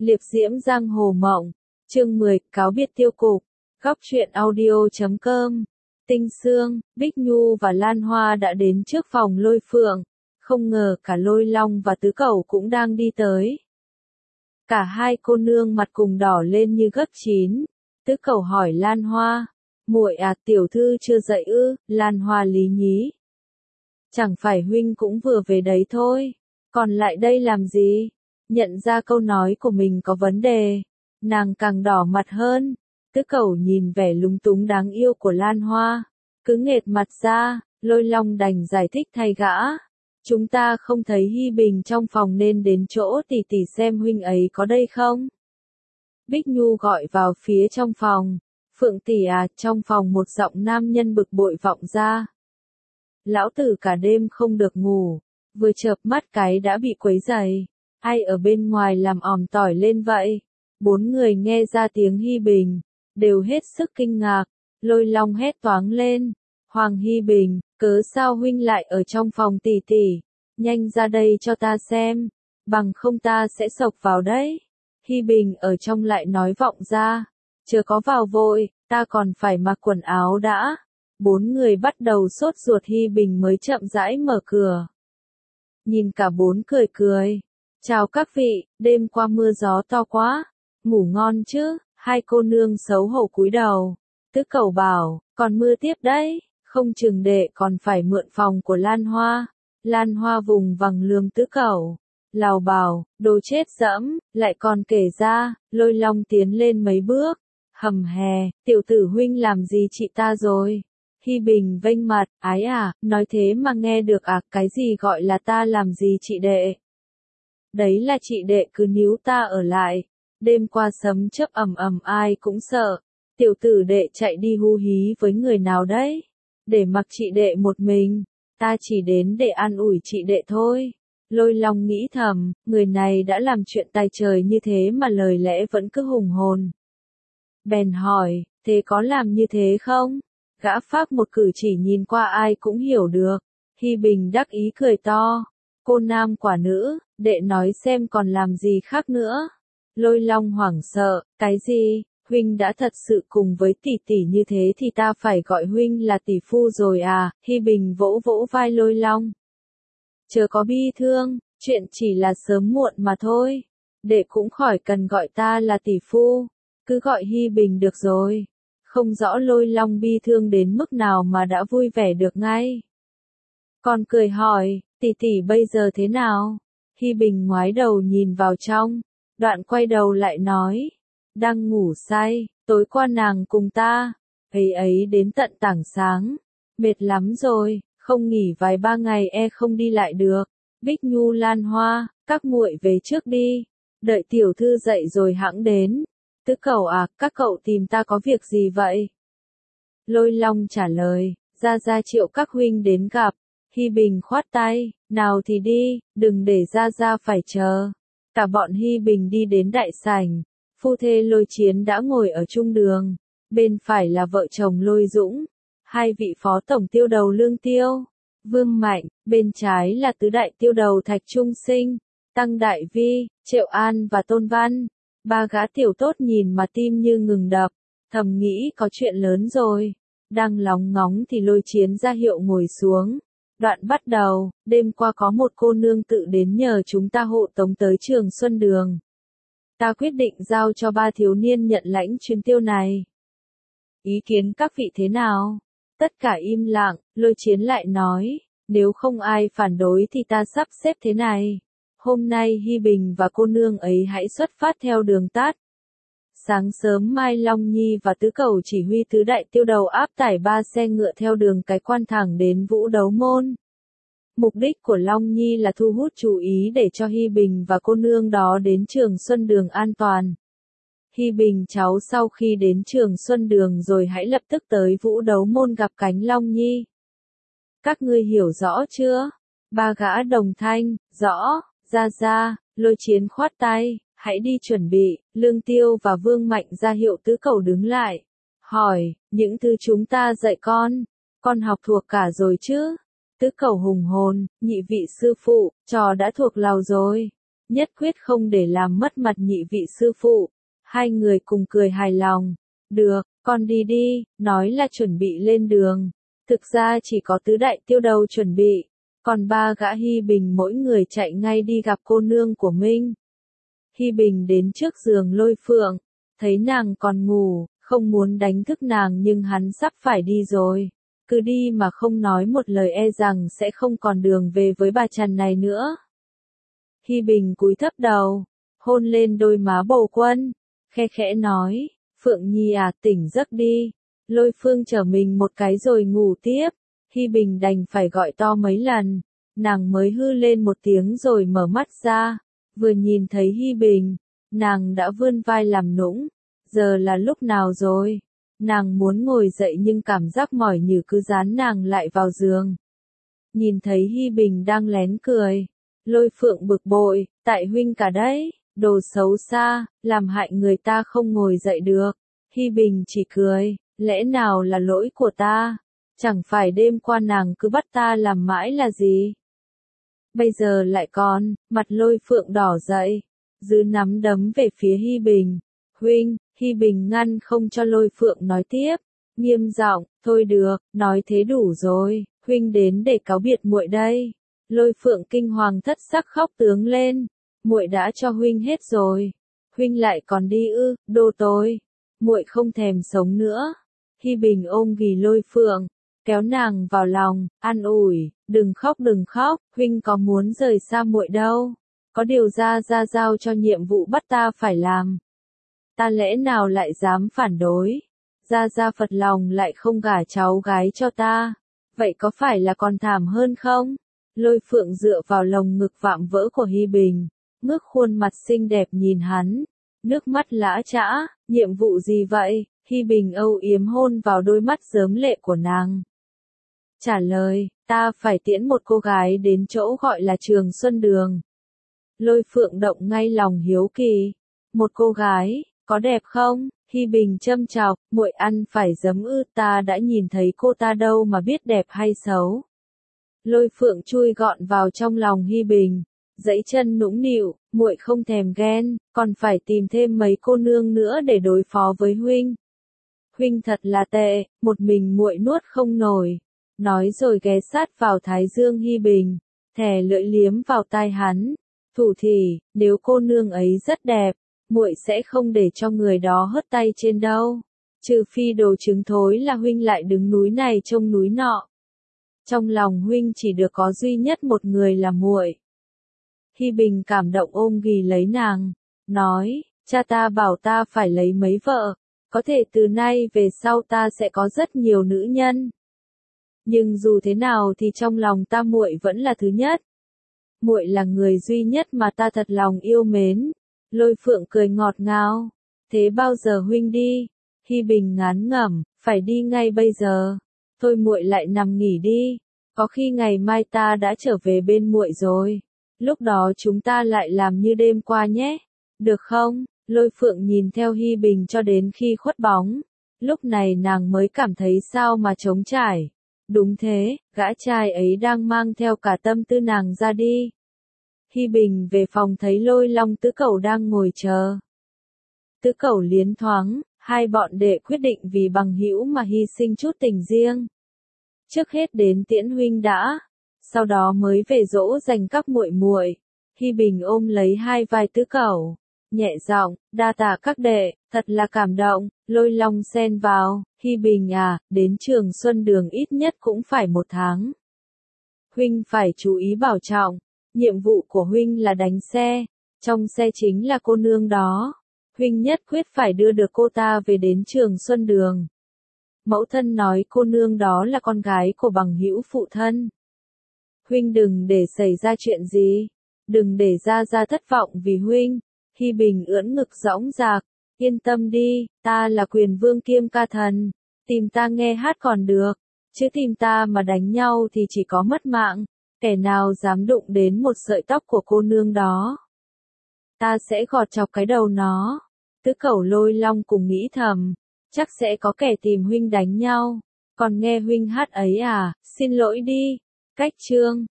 Liệp diễm giang hồ mộng. Chương 10, cáo biệt tiêu cục. Góc truyện audio.com. Tinh Sương, Bích Nhu và Lan Hoa đã đến trước phòng Lôi Phượng. Không ngờ cả Lôi Long và Tứ Cẩu cũng đang đi tới. Cả hai cô nương mặt cùng đỏ lên như gấc chín. Tứ Cẩu hỏi Lan Hoa. Muội à, tiểu thư chưa dậy ư? Lan Hoa lý nhí. Chẳng phải huynh cũng vừa về đấy thôi. Còn lại đây làm gì? Nhận ra câu nói của mình có vấn đề. Nàng càng đỏ mặt hơn. Tứ Cẩu nhìn vẻ lúng túng đáng yêu của Lan Hoa. Cứ nghệt mặt ra, Lôi Long đành giải thích thay gã. Chúng ta không thấy Hi Bình trong phòng nên đến chỗ tỷ tỷ xem huynh ấy có đây không? Bích Nhu gọi vào phía trong phòng. Phượng tỷ à, trong phòng một giọng nam nhân bực bội vọng ra. Lão tử cả đêm không được ngủ, vừa chợp mắt cái đã bị quấy rầy. Ai ở bên ngoài làm òm tỏi lên vậy? Bốn người nghe ra tiếng Hi Bình, đều hết sức kinh ngạc. Lôi Long hét toáng lên. Hoàng Hi Bình, cớ sao huynh lại ở trong phòng tỷ tỷ? Nhanh ra đây cho ta xem, bằng không ta sẽ xộc vào đấy. Hi Bình ở trong lại nói vọng ra. Chưa có vào vội, ta còn phải mặc quần áo đã. Bốn người bắt đầu sốt ruột. Hi Bình mới chậm rãi mở cửa. Nhìn cả bốn cười cười. Chào các vị, đêm qua mưa gió to quá. Ngủ ngon chứ? Hai cô nương xấu hổ cúi đầu. Tứ Cẩu bảo, còn mưa tiếp đấy, không chừng đệ còn phải mượn phòng của Lan Hoa. Lan Hoa vùng vằng lườm Tứ Cẩu. Lào bảo, đồ chết dẫm, lại còn kể ra. Lôi Long tiến lên mấy bước. Hầm hè, tiểu tử huynh làm gì chị ta rồi? Hi Bình vênh mặt, ái à, nói thế mà nghe được à? Cái gì gọi là ta làm gì chị đệ? Đấy là chị đệ cứ níu ta ở lại. Đêm qua sấm chớp ầm ầm ai cũng sợ. Tiểu tử đệ chạy đi hu hí với người nào đấy? Để mặc chị đệ một mình. Ta chỉ đến để an ủi chị đệ thôi. Lôi Long nghĩ thầm, người này đã làm chuyện tài trời như thế mà lời lẽ vẫn cứ hùng hồn. Bèn hỏi, thế có làm như thế không? Gã phác một cử chỉ nhìn qua ai cũng hiểu được. Hi Bình đắc ý cười to. Cô nam quả nữ, đệ nói xem còn làm gì khác nữa. Lôi Long hoảng sợ, cái gì? Huynh đã thật sự cùng với tỷ tỷ như thế thì ta phải gọi huynh là tỷ phu rồi à? Hi Bình vỗ vỗ vai Lôi Long. Chớ có bi thương, chuyện chỉ là sớm muộn mà thôi. Đệ cũng khỏi cần gọi ta là tỷ phu. Cứ gọi Hi Bình được rồi. Không rõ Lôi Long bi thương đến mức nào mà đã vui vẻ được ngay. Còn cười hỏi, tỷ tỷ bây giờ thế nào? Hi Bình ngoái đầu nhìn vào trong. Đoạn quay đầu lại nói. Đang ngủ say, tối qua nàng cùng ta. Ấy đến tận tảng sáng. Mệt lắm rồi, không nghỉ vài ba ngày e không đi lại được. Bích Nhu Lan Hoa, các muội về trước đi. Đợi tiểu thư dậy rồi hẵng đến. Tứ Cẩu à, các cậu tìm ta có việc gì vậy? Lôi Long trả lời, ra triệu các huynh đến gặp. Hi Bình khoát tay, nào thì đi, đừng để ra phải chờ. Cả bọn Hi Bình đi đến đại sảnh. Phu thê Lôi Chiến đã ngồi ở trung đường. Bên phải là vợ chồng Lôi Dũng. Hai vị phó tổng tiêu đầu Lương Tiêu, Vương Mạnh. Bên trái là tứ đại tiêu đầu Thạch Trung Sinh, Tăng Đại Vi, Triệu An và Tôn Văn. Ba gã tiểu tốt nhìn mà tim như ngừng đập. Thầm nghĩ có chuyện lớn rồi. Đang lóng ngóng thì Lôi Chiến ra hiệu ngồi xuống. Đoạn bắt đầu, đêm qua có một cô nương tự đến nhờ chúng ta hộ tống tới Trường Xuân Đường. Ta quyết định giao cho ba thiếu niên nhận lãnh chuyến tiêu này. Ý kiến các vị thế nào? Tất cả im lặng. Lôi Chiến lại nói, nếu không ai phản đối thì ta sắp xếp thế này. Hôm nay Hi Bình và cô nương ấy hãy xuất phát theo đường tắt. Sáng sớm mai Long Nhi và Tứ Cẩu chỉ huy tứ đại tiêu đầu áp tải 3 xe ngựa theo đường cái quan thẳng đến Vũ Đấu Môn. Mục đích của Long Nhi là thu hút chú ý để cho Hi Bình và cô nương đó đến Trường Xuân Đường an toàn. Hi Bình cháu sau khi đến Trường Xuân Đường rồi hãy lập tức tới Vũ Đấu Môn gặp cánh Long Nhi. Các ngươi hiểu rõ chưa? Ba gã đồng thanh, rõ. Ra, Lôi Chiến khoát tay, hãy đi chuẩn bị. Lương Tiêu và Vương Mạnh ra hiệu Tứ Cẩu đứng lại. Hỏi, những thứ chúng ta dạy con học thuộc cả rồi chứ? Tứ Cẩu hùng hồn, nhị vị sư phụ, trò đã thuộc lầu rồi. nhất quyết không để làm mất mặt nhị vị sư phụ. Hai người cùng cười hài lòng. Được, con đi đi, nói là chuẩn bị lên đường. Thực ra chỉ có tứ đại tiêu đầu chuẩn bị, còn ba gã Hi Bình mỗi người chạy ngay đi gặp cô nương của mình. Hi Bình đến trước giường Lôi Phượng, thấy nàng còn ngủ, không muốn đánh thức nàng nhưng hắn sắp phải đi rồi. Cứ đi mà không nói một lời e rằng sẽ không còn đường về với bà Trần này nữa. Hi Bình cúi thấp đầu, hôn lên đôi má Bầu Quân, khe khẽ nói, Phượng Nhi à, tỉnh giấc đi. Lôi Phương chở mình một cái rồi ngủ tiếp. Hi Bình đành phải gọi to mấy lần, nàng mới hư lên một tiếng rồi mở mắt ra. Vừa nhìn thấy Hi Bình, nàng đã vươn vai làm nũng. Giờ là lúc nào rồi? Nàng muốn ngồi dậy nhưng cảm giác mỏi nhừ cứ dán nàng lại vào giường. Nhìn thấy Hi Bình đang lén cười, Lôi Phượng bực bội, tại huynh cả đấy, đồ xấu xa, làm hại người ta không ngồi dậy được. Hi Bình chỉ cười, lẽ nào là lỗi của ta? Chẳng phải đêm qua nàng cứ bắt ta làm mãi là gì? Bây giờ lại còn, mặt Lôi Phượng đỏ dậy, giữ nắm đấm về phía Hi Bình. Huynh, Hi Bình ngăn không cho Lôi Phượng nói tiếp, nghiêm giọng, thôi được, nói thế đủ rồi, huynh đến để cáo biệt muội đây. Lôi Phượng kinh hoàng thất sắc khóc tướng lên, muội đã cho huynh hết rồi, huynh lại còn đi ư? Đồ tôi, muội không thèm sống nữa. Hi Bình ôm ghì Lôi Phượng, kéo nàng vào lòng, an ủi, đừng khóc, huynh có muốn rời xa muội đâu, có điều ra giao cho nhiệm vụ bắt ta phải làm. Ta lẽ nào lại dám phản đối? Ra phật lòng lại không gả cháu gái cho ta, vậy có phải là còn thảm hơn không? Lôi Phượng dựa vào lồng ngực vạm vỡ của Hi Bình, ngước khuôn mặt xinh đẹp nhìn hắn, nước mắt lã chã, nhiệm vụ gì vậy? Hi Bình âu yếm hôn vào đôi mắt rớm lệ của nàng. Trả lời, ta phải tiễn một cô gái đến chỗ gọi là Trường Xuân Đường. Lôi Phượng động ngay lòng hiếu kỳ. Một cô gái, có đẹp không? Hi Bình châm chọc, muội ăn phải giấm ư? Ta đã nhìn thấy cô ta đâu mà biết đẹp hay xấu. Lôi Phượng chui gọn vào trong lòng Hi Bình, dẫy chân nũng nịu, muội không thèm ghen, còn phải tìm thêm mấy cô nương nữa để đối phó với huynh. Huynh thật là tệ, một mình muội nuốt không nổi. Nói rồi ghé sát vào thái dương Hi Bình, thè lưỡi liếm vào tai hắn. Thủ thỉ, nếu cô nương ấy rất đẹp, muội sẽ không để cho người đó hất tay trên đâu. Trừ phi đồ trứng thối là huynh lại đứng núi này trông núi nọ. Trong lòng huynh chỉ được có duy nhất một người là muội. Hi Bình cảm động ôm ghì lấy nàng, nói, cha ta bảo ta phải lấy mấy vợ, có thể từ nay về sau ta sẽ có rất nhiều nữ nhân. Nhưng dù thế nào thì trong lòng ta muội vẫn là thứ nhất. Muội là người duy nhất mà ta thật lòng yêu mến. Lôi Phượng cười ngọt ngào, thế bao giờ huynh đi? Hi Bình ngán ngẩm, phải đi ngay bây giờ. Thôi muội lại nằm nghỉ đi, có khi ngày mai ta đã trở về bên muội rồi. Lúc đó chúng ta lại làm như đêm qua nhé. Được không? Lôi Phượng nhìn theo Hi Bình cho đến khi khuất bóng. Lúc này nàng mới cảm thấy sao mà trống trải. Đúng thế, gã trai ấy đang mang theo cả tâm tư nàng ra đi. Hi Bình về phòng thấy Lôi Long Tứ Cẩu đang ngồi chờ. Tứ Cẩu liến thoáng, hai bọn đệ quyết định vì bằng hữu mà hy sinh chút tình riêng. Trước hết đến tiễn huynh đã, sau đó mới về dỗ dành các muội muội. Hi Bình ôm lấy hai vai Tứ Cẩu, nhẹ giọng, đa tạ các đệ, thật là cảm động. Lôi Long xen vào, Hi Bình à, đến Trường Xuân Đường ít nhất cũng phải 1 tháng. Huynh phải chú ý bảo trọng, nhiệm vụ của huynh là đánh xe, trong xe chính là cô nương đó. Huynh nhất quyết phải đưa được cô ta về đến Trường Xuân Đường. Mẫu thân nói cô nương đó là con gái của bằng hữu phụ thân. Huynh đừng để xảy ra chuyện gì, đừng để ra thất vọng vì huynh. Hi Bình ưỡn ngực dõng dạc, yên tâm đi, ta là Quyền Vương kiêm ca thần, tìm ta nghe hát còn được, chứ tìm ta mà đánh nhau thì chỉ có mất mạng, kẻ nào dám đụng đến một sợi tóc của cô nương đó. Ta sẽ gọt chọc cái đầu nó. Tứ Cẩu Lôi Long cùng nghĩ thầm, chắc sẽ có kẻ tìm huynh đánh nhau, còn nghe huynh hát ấy à, xin lỗi đi. Cách chương